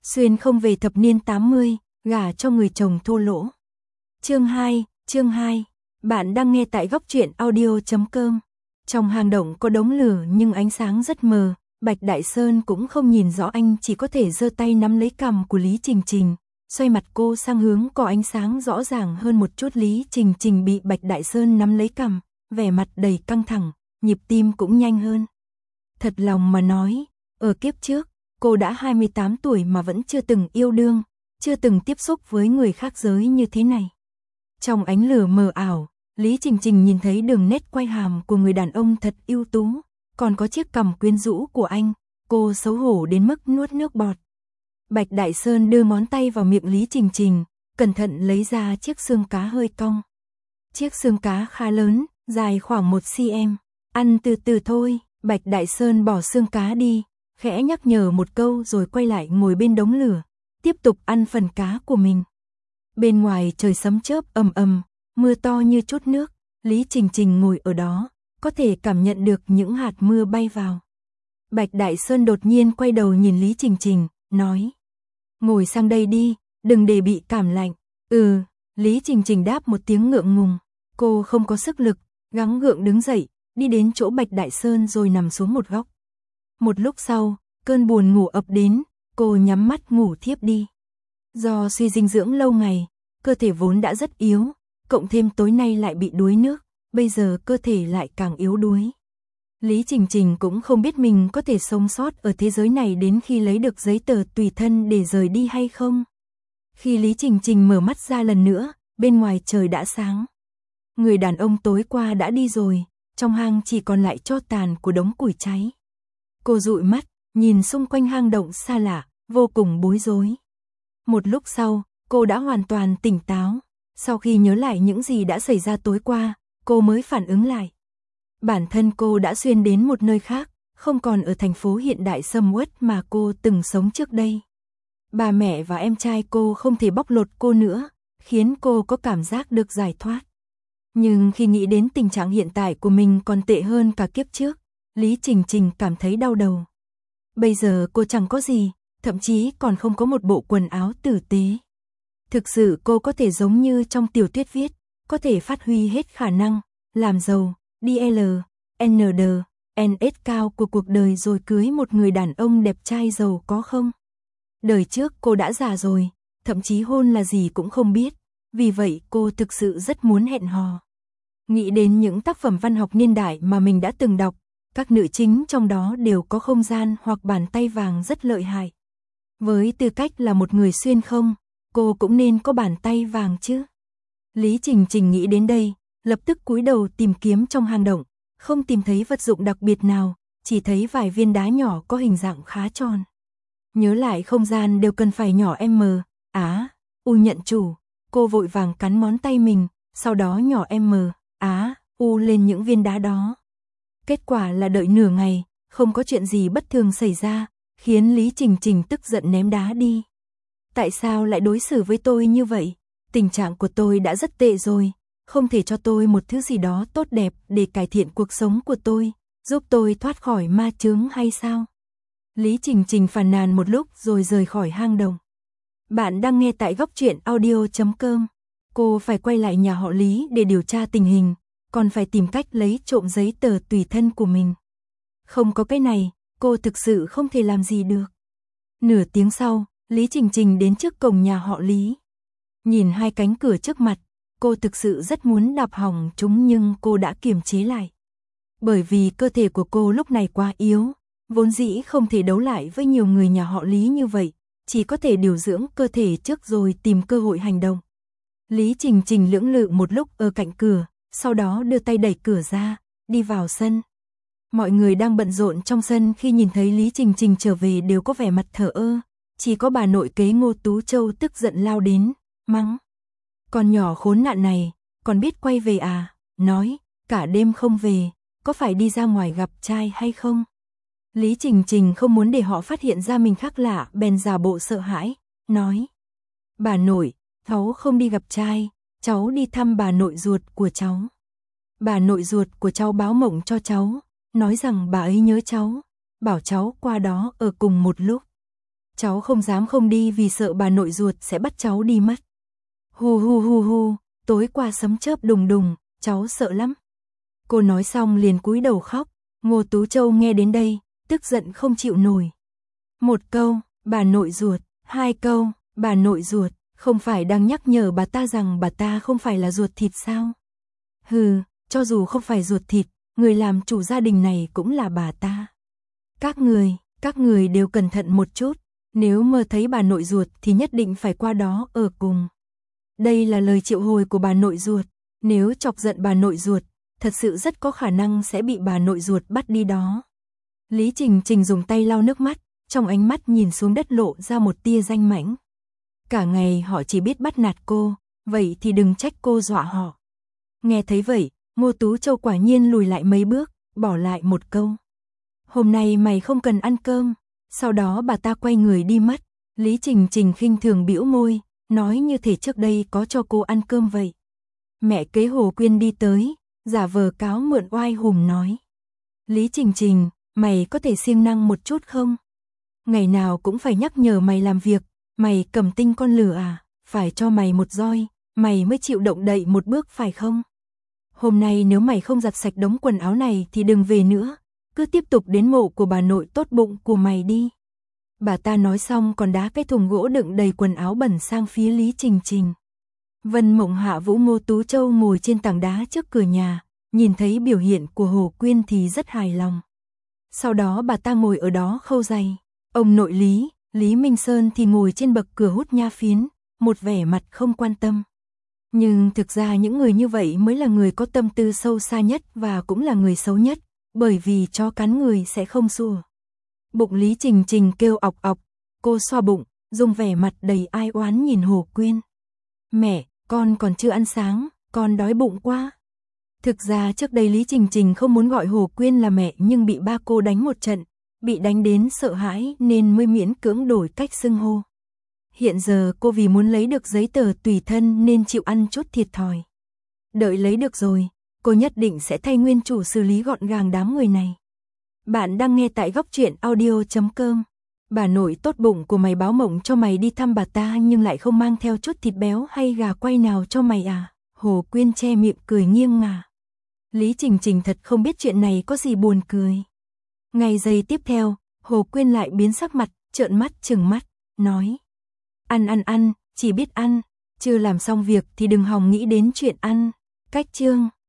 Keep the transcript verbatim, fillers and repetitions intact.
Xuyên không về thập niên tám mươi, gả cho người chồng thô lỗ. Chương hai, chương hai. Bạn đang nghe tại góc truyện audio chấm com. Trong hang động có đống lửa nhưng ánh sáng rất mờ, Bạch Đại Sơn cũng không nhìn rõ, anh chỉ có thể giơ tay nắm lấy cằm của Lý Trình Trình, xoay mặt cô sang hướng có ánh sáng rõ ràng hơn một chút. Lý Trình Trình bị Bạch Đại Sơn nắm lấy cằm, vẻ mặt đầy căng thẳng, nhịp tim cũng nhanh hơn. Thật lòng mà nói, ở kiếp trước, cô đã hai mươi tám tuổi mà vẫn chưa từng yêu đương, chưa từng tiếp xúc với người khác giới như thế này. Trong ánh lửa mờ ảo, Lý Trình Trình nhìn thấy đường nét quay hàm của người đàn ông thật ưu tú, còn có chiếc cằm quyến rũ của anh, cô xấu hổ đến mức nuốt nước bọt. Bạch Đại Sơn đưa ngón tay vào miệng Lý Trình Trình, cẩn thận lấy ra chiếc xương cá hơi cong. Chiếc xương cá khá lớn, dài khoảng một xăng-ti-mét, ăn từ từ thôi. Bạch Đại Sơn bỏ xương cá đi, khẽ nhắc nhở một câu rồi quay lại ngồi bên đống lửa, tiếp tục ăn phần cá của mình. Bên ngoài trời sấm chớp ầm ầm, mưa to như chút nước, Lý Trình Trình ngồi ở đó, có thể cảm nhận được những hạt mưa bay vào. Bạch Đại Sơn đột nhiên quay đầu nhìn Lý Trình Trình, nói: "Ngồi sang đây đi, đừng để bị cảm lạnh." "Ừ." Lý Trình Trình đáp một tiếng ngượng ngùng, cô không có sức lực, gắng gượng đứng dậy, đi đến chỗ Bạch Đại Sơn rồi nằm xuống một góc. Một lúc sau, cơn buồn ngủ ập đến, cô nhắm mắt ngủ thiếp đi. Do suy dinh dưỡng lâu ngày, cơ thể vốn đã rất yếu, cộng thêm tối nay lại bị đuối nước, bây giờ cơ thể lại càng yếu đuối. Lý Trình Trình cũng không biết mình có thể sống sót ở thế giới này đến khi lấy được giấy tờ tùy thân để rời đi hay không. Khi Lý Trình Trình mở mắt ra lần nữa, bên ngoài trời đã sáng. Người đàn ông tối qua đã đi rồi, trong hang chỉ còn lại tro tàn của đống củi cháy. Cô dụi mắt, nhìn xung quanh hang động xa lạ, vô cùng bối rối. Một lúc sau, cô đã hoàn toàn tỉnh táo. Sau khi nhớ lại những gì đã xảy ra tối qua, cô mới phản ứng lại. Bản thân cô đã xuyên đến một nơi khác, không còn ở thành phố hiện đại sầm uất mà cô từng sống trước đây. Bà mẹ và em trai cô không thể bóc lột cô nữa, khiến cô có cảm giác được giải thoát. Nhưng khi nghĩ đến tình trạng hiện tại của mình còn tệ hơn cả kiếp trước, Lý Trình Trình cảm thấy đau đầu. Bây giờ cô chẳng có gì, thậm chí còn không có một bộ quần áo tử tế. Thực sự cô có thể giống như trong tiểu thuyết viết, có thể phát huy hết khả năng, làm giàu, đi L, N D, N S cao của cuộc đời rồi cưới một người đàn ông đẹp trai giàu có không? Đời trước cô đã già rồi, thậm chí hôn là gì cũng không biết, vì vậy cô thực sự rất muốn hẹn hò. Nghĩ đến những tác phẩm văn học niên đại mà mình đã từng đọc, các nữ chính trong đó đều có không gian hoặc bàn tay vàng rất lợi hại. Với tư cách là một người xuyên không, cô cũng nên có bàn tay vàng chứ. Lý Trình Trình nghĩ đến đây, lập tức cúi đầu tìm kiếm trong hang động, không tìm thấy vật dụng đặc biệt nào, chỉ thấy vài viên đá nhỏ có hình dạng khá tròn. Nhớ lại không gian đều cần phải nhỏ M, á, U nhận chủ, cô vội vàng cắn ngón tay mình, sau đó nhỏ M, á, U lên những viên đá đó. Kết quả là đợi nửa ngày, không có chuyện gì bất thường xảy ra, khiến Lý Trình Trình tức giận ném đá đi. Tại sao lại đối xử với tôi như vậy? Tình trạng của tôi đã rất tệ rồi, không thể cho tôi một thứ gì đó tốt đẹp để cải thiện cuộc sống của tôi, giúp tôi thoát khỏi ma chướng hay sao? Lý Trình Trình phàn nàn một lúc rồi rời khỏi hang động. Bạn đang nghe tại góc truyện audio chấm com. Cô phải quay lại nhà họ Lý để điều tra tình hình, còn phải tìm cách lấy trộm giấy tờ tùy thân của mình. Không có cái này, cô thực sự không thể làm gì được. Nửa tiếng sau, Lý Trình Trình đến trước cổng nhà họ Lý. Nhìn hai cánh cửa trước mặt, cô thực sự rất muốn đạp hỏng chúng nhưng cô đã kiềm chế lại. Bởi vì cơ thể của cô lúc này quá yếu, vốn dĩ không thể đấu lại với nhiều người nhà họ Lý như vậy, chỉ có thể điều dưỡng cơ thể trước rồi tìm cơ hội hành động. Lý Trình Trình lưỡng lự một lúc ở cạnh cửa, sau đó đưa tay đẩy cửa ra, đi vào sân. Mọi người đang bận rộn trong sân khi nhìn thấy Lý Trình Trình trở về đều có vẻ mặt thờ ơ, chỉ có bà nội kế Ngô Tú Châu tức giận lao đến, mắng: "Con nhỏ khốn nạn này, còn biết quay về à, nói, cả đêm không về, có phải đi ra ngoài gặp trai hay không?" Lý Trình Trình không muốn để họ phát hiện ra mình khác lạ, bèn giả bộ sợ hãi, nói: "Bà nội, cháu không đi gặp trai, cháu đi thăm bà nội ruột của cháu. Bà nội ruột của cháu báo mộng cho cháu, nói rằng bà ấy nhớ cháu, bảo cháu qua đó ở cùng một lúc." cháu không dám không đi vì sợ bà nội ruột sẽ bắt cháu đi mất. Hu hu hu hu, tối qua sấm chớp đùng đùng, cháu sợ lắm. Cô nói xong liền cúi đầu khóc, Ngô Tú Châu nghe đến đây, tức giận không chịu nổi. Một câu, bà nội ruột, hai câu, bà nội ruột, không phải đang nhắc nhở bà ta rằng bà ta không phải là ruột thịt sao? Hừ, cho dù không phải ruột thịt, người làm chủ gia đình này cũng là bà ta. Các người, các người đều cẩn thận một chút, nếu mơ thấy bà nội ruột thì nhất định phải qua đó ở cùng. Đây là lời triệu hồi của bà nội ruột, nếu chọc giận bà nội ruột, thật sự rất có khả năng sẽ bị bà nội ruột bắt đi đó. Lý Trình Trình dùng tay lau nước mắt, trong ánh mắt nhìn xuống đất lộ ra một tia danh mãnh. Cả ngày họ chỉ biết bắt nạt cô, vậy thì đừng trách cô dọa họ. Nghe thấy vậy, Ngô Tú Châu quả nhiên lùi lại mấy bước, bỏ lại một câu. Hôm nay mày không cần ăn cơm. Sau đó bà ta quay người đi mất. Lý Trình Trình khinh thường bĩu môi, nói như thể trước đây có cho cô ăn cơm vậy. Mẹ kế Hồ Quyên đi tới, giả vờ cáo mượn oai hùng nói. Lý Trình Trình, mày có thể siêng năng một chút không? Ngày nào cũng phải nhắc nhở mày làm việc, mày cầm tinh con lửa à, phải cho mày một roi, mày mới chịu động đậy một bước phải không? Hôm nay nếu mày không giặt sạch đống quần áo này thì đừng về nữa, cứ tiếp tục đến mộ của bà nội tốt bụng của mày đi. Bà ta nói xong còn đá cái thùng gỗ đựng đầy quần áo bẩn sang phía Lý Trình Trình. Vân Mộng Hạ Vũ Ngô Tú Châu ngồi trên tảng đá trước cửa nhà, nhìn thấy biểu hiện của Hồ Quyên thì rất hài lòng. Sau đó bà ta ngồi ở đó khâu giày. Ông nội Lý, Lý Minh Sơn thì ngồi trên bậc cửa hút nha phiến, một vẻ mặt không quan tâm. Nhưng thực ra những người như vậy mới là người có tâm tư sâu xa nhất và cũng là người xấu nhất, bởi vì chó cắn người sẽ không sủa. Bụng Lý Trình Trình kêu ọc ọc, cô xoa bụng, dùng vẻ mặt đầy ai oán nhìn Hồ Quyên. Mẹ, con còn chưa ăn sáng, con đói bụng quá. Thực ra trước đây Lý Trình Trình không muốn gọi Hồ Quyên là mẹ nhưng bị ba cô đánh một trận, bị đánh đến sợ hãi nên mới miễn cưỡng đổi cách xưng hô. Hiện giờ cô vì muốn lấy được giấy tờ tùy thân nên chịu ăn chút thiệt thòi. Đợi lấy được rồi, cô nhất định sẽ thay nguyên chủ xử lý gọn gàng đám người này. Bạn đang nghe tại góc truyện audio chấm com. Bà nội tốt bụng của mày báo mộng cho mày đi thăm bà ta nhưng lại không mang theo chút thịt béo hay gà quay nào cho mày à? Hồ Quyên che miệng cười nghiêng ngả. Lý Trình Trình thật không biết chuyện này có gì buồn cười. Ngày giây tiếp theo, Hồ Quyên lại biến sắc mặt, trợn mắt trừng mắt, nói. Ăn ăn ăn, chỉ biết ăn, chưa làm xong việc thì đừng hòng nghĩ đến chuyện ăn. Cách chương.